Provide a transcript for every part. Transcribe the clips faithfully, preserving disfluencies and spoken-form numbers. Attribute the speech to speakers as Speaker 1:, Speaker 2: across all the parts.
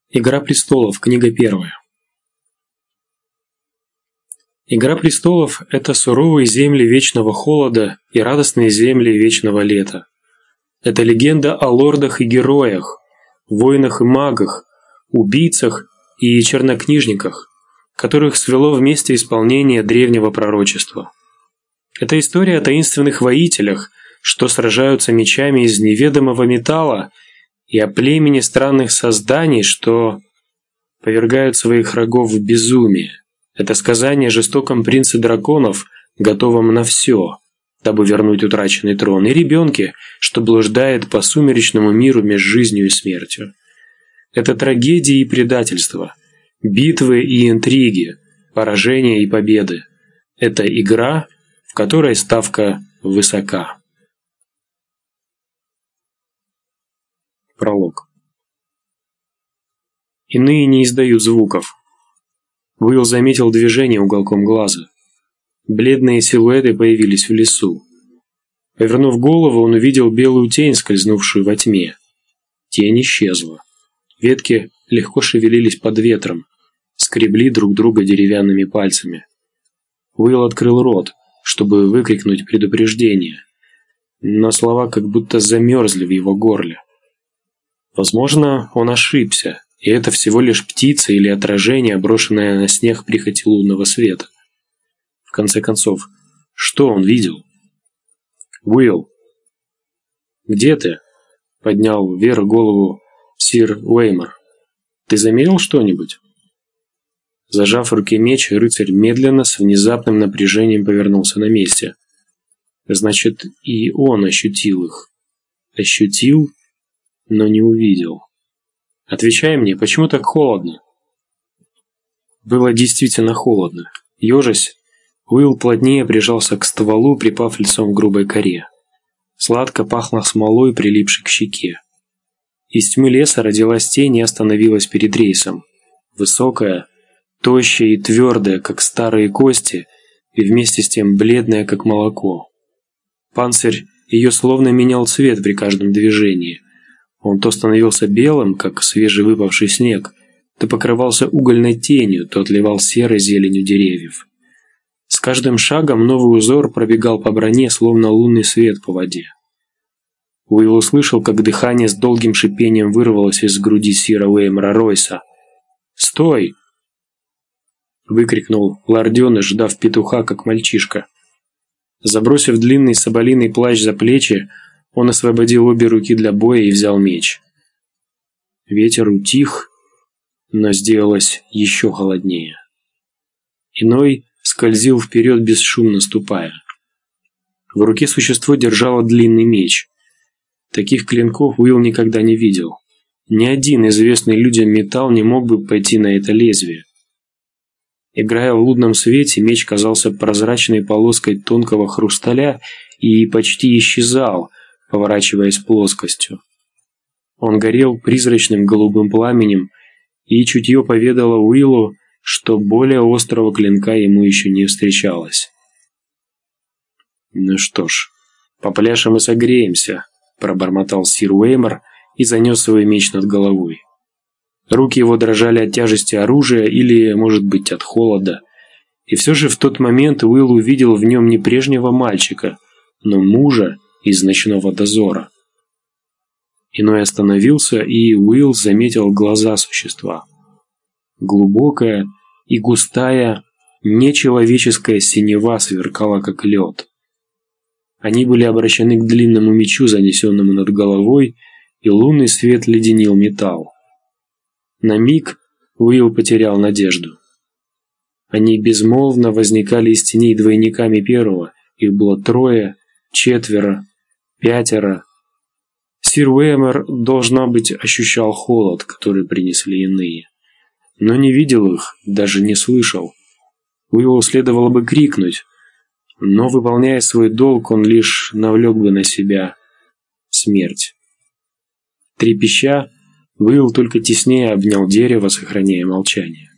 Speaker 1: Игра престолов. Книга первая. Игра престолов – это суровые земли вечного холода и радостные земли вечного лета. Это легенда о лордах и героях, воинах и магах, убийцах и чернокнижниках, которых свело вместе исполнение древнего пророчества. Это история о таинственных воителях, что сражаются мечами из неведомого металла, и о племени странных созданий, что повергают своих врагов в безумие. Это сказание о жестоком принце драконов, готовом на все, дабы вернуть утраченный трон, и ребенке, что блуждает по сумеречному миру между жизнью и смертью. Это трагедии и предательство, битвы и интриги, поражения и победы. Это игра, в которой ставка высока. Пролог. Иные не издают звуков. Уилл заметил движение уголком глаза. Бледные силуэты появились в лесу. Повернув голову, он увидел белую тень, скользнувшую во тьме. Тень исчезла. Ветки легко шевелились под ветром, скребли друг друга деревянными пальцами. Уилл открыл рот, чтобы выкрикнуть предупреждение, но слова как будто замерзли в его горле. Возможно, он ошибся, и это всего лишь птица или отражение, брошенное на снег прихоти лунного света. В конце концов, что он видел? «Уилл!» «Где ты?» — поднял вверх голову сир Уэймор. «Ты замерил что-нибудь?» Зажав в руке меч, рыцарь медленно, с внезапным напряжением повернулся на месте. Значит, и он ощутил их. Ощутил, но не увидел. «Отвечай мне, почему так холодно?» Было действительно холодно. Ежась, Уилл плотнее прижался к стволу, припав лицом к грубой коре. Сладко пахло смолой, прилипшей к щеке. Из тьмы леса родилась тень и остановилась перед рейсом. Высокая, тощая и твердая, как старые кости, и вместе с тем бледная, как молоко. Панцирь ее словно менял цвет при каждом движении. Он то становился белым, как свежевыпавший снег, то покрывался угольной тенью, то отливал серой зеленью деревьев. С каждым шагом новый узор пробегал по броне, словно лунный свет по воде. Уилл услышал, как дыхание с долгим шипением вырвалось из груди сира Уэймора Ройса. «Стой!» — выкрикнул лордёныш, ждав петуха, как мальчишка. Забросив длинный соболиный плащ за плечи, он освободил обе руки для боя и взял меч. Ветер утих, но сделалось еще холоднее. Иной скользил вперед, бесшумно ступая. В руке существо держало длинный меч. Таких клинков Уилл никогда не видел. Ни один известный людям металл не мог бы пойти на это лезвие. Играя в лунном свете, меч казался прозрачной полоской тонкого хрусталя и почти исчезал, поворачиваясь плоскостью. Он горел призрачным голубым пламенем, и чутье поведало Уиллу, что более острого клинка ему еще не встречалось. «Ну что ж, попляшем и согреемся», — пробормотал сир Уэймор и занес свой меч над головой. Руки его дрожали от тяжести оружия или, может быть, от холода. И все же в тот момент Уилл увидел в нем не прежнего мальчика, но мужа из ночного дозора. Иной остановился, и Уилл заметил глаза существа. Глубокая и густая, нечеловеческая синева сверкала, как лед. Они были обращены к длинному мечу, занесенному над головой, и лунный свет леденил металл. На миг Уилл потерял надежду. Они безмолвно возникали из теней двойниками первого, их было трое, четверо, пятеро. Сир Уэймор, должно быть, ощущал холод, который принесли иные, но не видел их, даже не слышал. Уиллу следовало бы крикнуть, но, выполняя свой долг, он лишь навлек бы на себя смерть. Трепеща, Уилл только теснее обнял дерево, сохраняя молчание.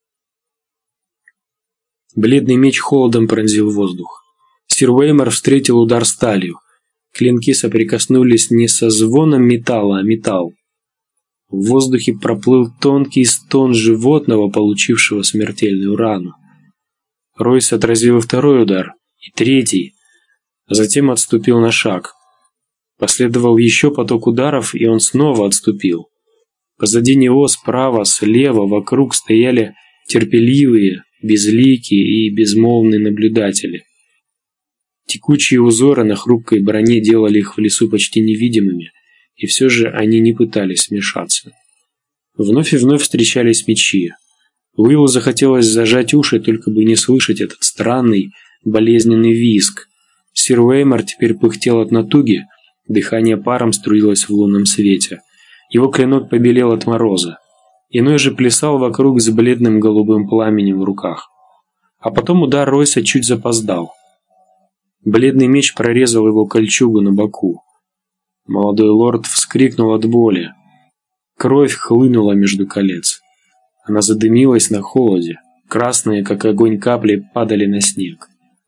Speaker 1: Бледный меч холодом пронзил воздух. Сир Уэймор встретил удар сталью. Клинки соприкоснулись не со звоном металла, а металл. В воздухе проплыл тонкий стон животного, получившего смертельную рану. Ройс отразил второй удар, и третий, а затем отступил на шаг. Последовал еще поток ударов, и он снова отступил. Позади него, справа, слева, вокруг стояли терпеливые, безликие и безмолвные наблюдатели. Текучие узоры на хрупкой броне делали их в лесу почти невидимыми, и все же они не пытались смешаться. Вновь и вновь встречались мечи. Уиллу захотелось зажать уши, только бы не слышать этот странный, болезненный визг. Сир Уэймор теперь пыхтел от натуги, дыхание паром струилось в лунном свете. Его клинок побелел от мороза. Иной же плясал вокруг с бледным голубым пламенем в руках. А потом удар Ройса чуть запоздал. Бледный меч прорезал его кольчугу на боку. Молодой лорд вскрикнул от боли. Кровь хлынула между колец. Она задымилась на холоде. Красные, как огонь, капли падали на снег.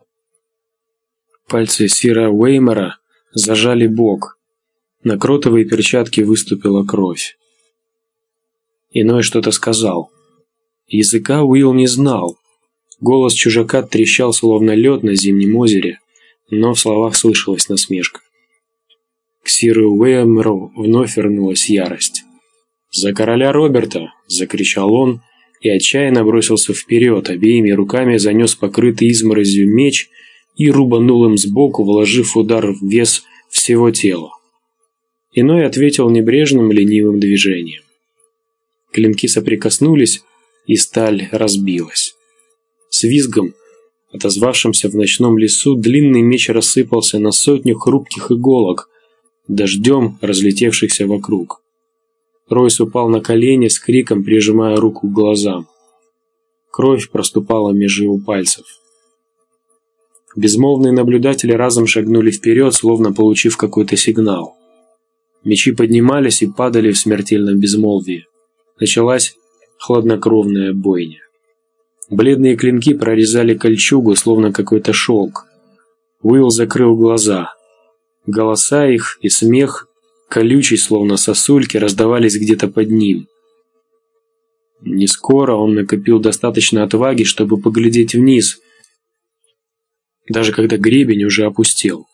Speaker 1: Пальцы сира Уэймора зажали бок. На кротовой перчатке выступила кровь. Иной что-то сказал. Языка Уилл не знал. Голос чужака трещал, словно лед на зимнем озере, но в словах слышалась насмешка. К сиру Уэймору вновь вернулась ярость. «За короля Роберта!» – закричал он и отчаянно бросился вперед, обеими руками занес покрытый изморозью меч и рубанул им сбоку, вложив удар в вес всего тела. Иной ответил небрежным ленивым движением. Клинки соприкоснулись, и сталь разбилась. С визгом, отозвавшимся в ночном лесу, длинный меч рассыпался на сотню хрупких иголок, дождем разлетевшихся вокруг. Ройс упал на колени с криком, прижимая руку к глазам. Кровь проступала меж его пальцев. Безмолвные наблюдатели разом шагнули вперед, словно получив какой-то сигнал. Мечи поднимались и падали в смертельном безмолвии. Началась хладнокровная бойня. Бледные клинки прорезали кольчугу, словно какой-то шелк. Уилл закрыл глаза. Голоса их и смех, колючий, словно сосульки, раздавались где-то под ним. Не скоро он накопил достаточно отваги, чтобы поглядеть вниз, даже когда гребень уже опустел.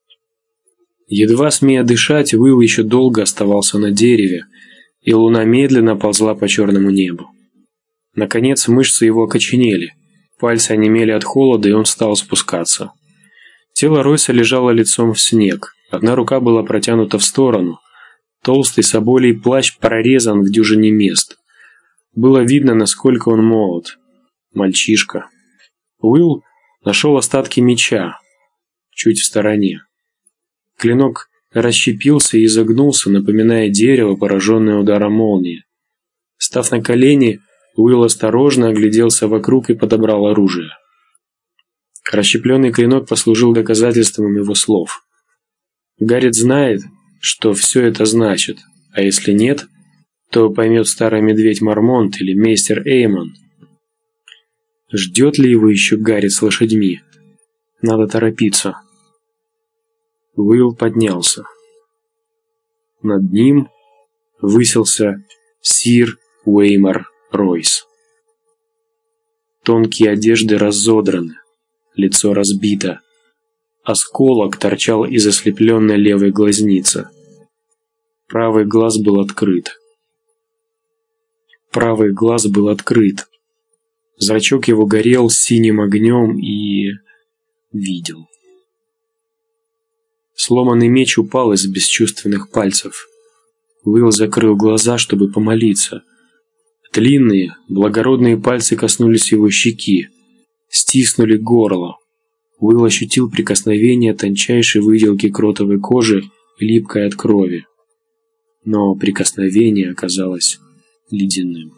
Speaker 1: Едва смея дышать, Уилл еще долго оставался на дереве, и луна медленно ползла по черному небу. Наконец мышцы его окоченели, пальцы онемели от холода, и он стал спускаться. Тело Ройса лежало лицом в снег, одна рука была протянута в сторону, толстый соболей плащ прорезан в дюжине мест. Было видно, насколько он молод. Мальчишка. Уилл нашел остатки меча, чуть в стороне. Клинок расщепился и изогнулся, напоминая дерево, пораженное ударом молнии. Став на колени, Уилл осторожно огляделся вокруг и подобрал оружие. Расщепленный клинок послужил доказательством его слов. Гаррет знает, что все это значит, а если нет, то поймет старый медведь Мармонт или мейстер Эймон. Ждет ли его еще Гаррет с лошадьми? Надо торопиться. Уилл поднялся. Над ним высился сир Уэймор Ройс. Тонкие одежды разодраны, лицо разбито. Осколок торчал из ослепленной левой глазницы. Правый глаз был открыт. Правый глаз был открыт. Зрачок его горел синим огнем и... видел. Сломанный меч упал из бесчувственных пальцев. Уилл закрыл глаза, чтобы помолиться. Длинные, благородные пальцы коснулись его щеки, стиснули горло. Уилл ощутил прикосновение тончайшей выделки кротовой кожи, липкой от крови. Но прикосновение оказалось ледяным.